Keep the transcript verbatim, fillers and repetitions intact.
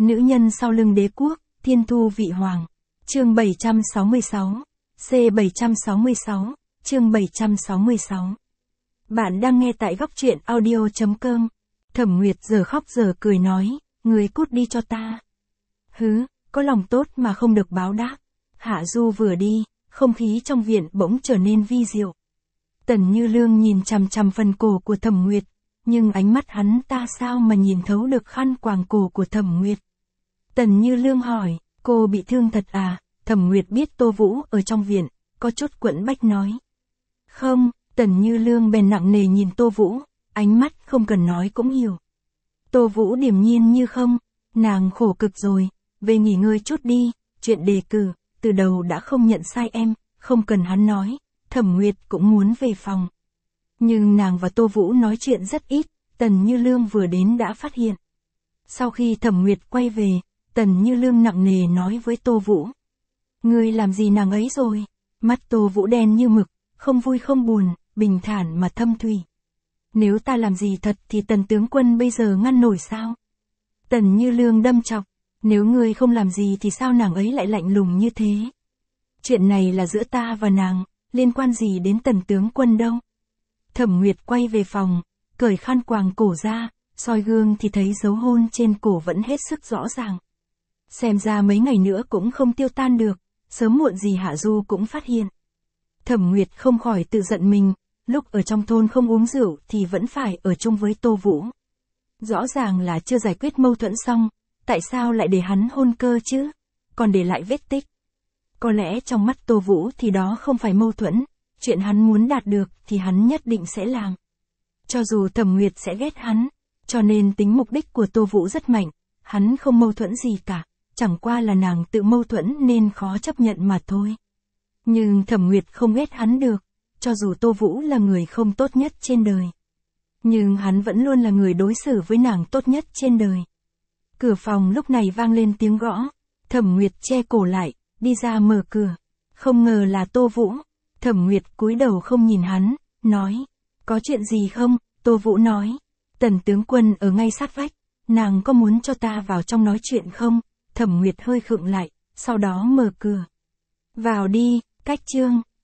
Nữ nhân sau lưng đế quốc, thiên thu vị hoàng. Chương bảy trăm sáu mươi sáu. C bảy trăm sáu mươi sáu. Chương bảy trăm sáu mươi sáu. Bạn đang nghe tại góc truyện audio chấm com. Thẩm Nguyệt giờ khóc giờ cười nói, người cút đi cho ta. Hứ, có lòng tốt mà không được báo đáp. Hạ Du vừa đi, không khí trong viện bỗng trở nên vi diệu. Tần Như Lương nhìn chằm chằm phần cổ của Thẩm Nguyệt, nhưng ánh mắt hắn ta sao mà nhìn thấu được khăn quàng cổ của Thẩm Nguyệt. Tần Như Lương hỏi, cô bị thương thật à? Thẩm Nguyệt biết Tô Vũ ở trong viện, có chút quẫn bách nói. Không, Tần Như Lương bèn nặng nề nhìn Tô Vũ, ánh mắt không cần nói cũng hiểu. Tô Vũ điềm nhiên như không, nàng khổ cực rồi, về nghỉ ngơi chút đi, chuyện đề cử, từ đầu đã không nhận sai em, không cần hắn nói, Thẩm Nguyệt cũng muốn về phòng. Nhưng nàng và Tô Vũ nói chuyện rất ít, Tần Như Lương vừa đến đã phát hiện. Sau khi Thẩm Nguyệt quay về, Tần Như Lương nặng nề nói với Tô Vũ. Ngươi làm gì nàng ấy rồi? Mắt Tô Vũ đen như mực, không vui không buồn, bình thản mà thâm thủy. Nếu ta làm gì thật thì Tần tướng quân bây giờ ngăn nổi sao? Tần Như Lương đâm chọc, nếu ngươi không làm gì thì sao nàng ấy lại lạnh lùng như thế? Chuyện này là giữa ta và nàng, liên quan gì đến Tần tướng quân đâu? Thẩm Nguyệt quay về phòng, cởi khăn quàng cổ ra, soi gương thì thấy dấu hôn trên cổ vẫn hết sức rõ ràng. Xem ra mấy ngày nữa cũng không tiêu tan được, sớm muộn gì Hạ Du cũng phát hiện. Thẩm Nguyệt không khỏi tự giận mình, lúc ở trong thôn không uống rượu thì vẫn phải ở chung với Tô Vũ. Rõ ràng là chưa giải quyết mâu thuẫn xong, tại sao lại để hắn hôn cơ chứ, còn để lại vết tích. Có lẽ trong mắt Tô Vũ thì đó không phải mâu thuẫn, chuyện hắn muốn đạt được thì hắn nhất định sẽ làm. Cho dù Thẩm Nguyệt sẽ ghét hắn, cho nên tính mục đích của Tô Vũ rất mạnh, hắn không mâu thuẫn gì cả, chẳng qua là nàng tự mâu thuẫn nên khó chấp nhận mà thôi. Nhưng Thẩm Nguyệt không ghét hắn được, cho dù Tô Vũ là người không tốt nhất trên đời. Nhưng hắn vẫn luôn là người đối xử với nàng tốt nhất trên đời. Cửa phòng lúc này vang lên tiếng gõ, Thẩm Nguyệt che cổ lại, đi ra mở cửa. Không ngờ là Tô Vũ. Thẩm Nguyệt cúi đầu không nhìn hắn, nói, có chuyện gì không? Tô Vũ nói, Tần tướng quân ở ngay sát vách, nàng có muốn cho ta vào trong nói chuyện không? Thẩm Nguyệt hơi khựng lại, sau đó mở cửa. Vào đi, cách chương.